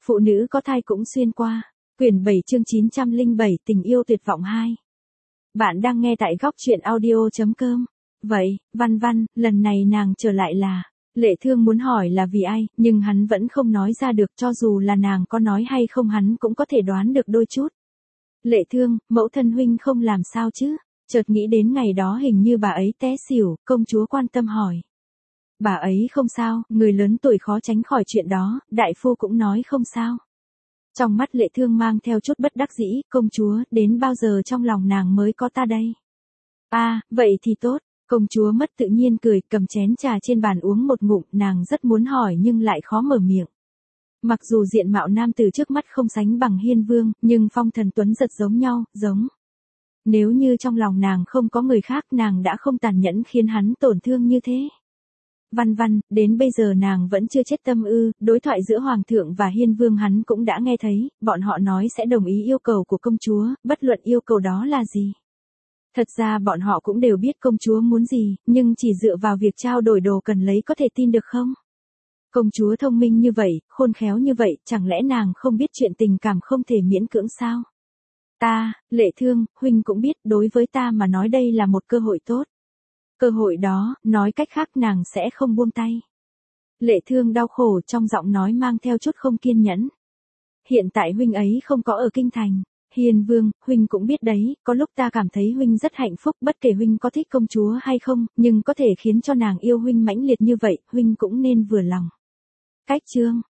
Phụ nữ có thai cũng xuyên qua. Quyển 7 chương 907 tình yêu tuyệt vọng 2. Bạn đang nghe tại góc truyện audio.com. Vậy, Văn Văn, lần này nàng trở lại là... Lệ Thương muốn hỏi là vì ai, nhưng hắn vẫn không nói ra được, cho dù là nàng có nói hay không hắn cũng có thể đoán được đôi chút. Lệ Thương, mẫu thân huynh không làm sao chứ? Chợt nghĩ đến ngày đó hình như bà ấy té xỉu, công chúa quan tâm hỏi. Bà ấy không sao, người lớn tuổi khó tránh khỏi chuyện đó, đại phu cũng nói không sao. Trong mắt Lệ Thương mang theo chút bất đắc dĩ, công chúa, đến bao giờ trong lòng nàng mới có ta đây? Vậy thì tốt. Công chúa mất tự nhiên cười, cầm chén trà trên bàn uống một ngụm, nàng rất muốn hỏi nhưng lại khó mở miệng. Mặc dù diện mạo nam tử trước mắt không sánh bằng Hiên Vương, nhưng phong thần tuấn giật giống nhau, giống. Nếu như trong lòng nàng không có người khác nàng đã không tàn nhẫn khiến hắn tổn thương như thế. Văn Văn, đến bây giờ nàng vẫn chưa chết tâm ư, đối thoại giữa Hoàng thượng và Hiên Vương hắn cũng đã nghe thấy, bọn họ nói sẽ đồng ý yêu cầu của công chúa, bất luận yêu cầu đó là gì. Thật ra bọn họ cũng đều biết công chúa muốn gì, nhưng chỉ dựa vào việc trao đổi đồ cần lấy có thể tin được không? Công chúa thông minh như vậy, khôn khéo như vậy, chẳng lẽ nàng không biết chuyện tình cảm không thể miễn cưỡng sao? Lệ Thương, huynh cũng biết đối với ta mà nói đây là một cơ hội tốt. Cơ hội đó, nói cách khác nàng sẽ không buông tay. Lệ Thương đau khổ trong giọng nói mang theo chút không kiên nhẫn. Hiện tại huynh ấy không có ở kinh thành. Hiên Vương, huynh cũng biết đấy, có lúc ta cảm thấy huynh rất hạnh phúc bất kể huynh có thích công chúa hay không, nhưng có thể khiến cho nàng yêu huynh mãnh liệt như vậy, huynh cũng nên vừa lòng. Cách chương,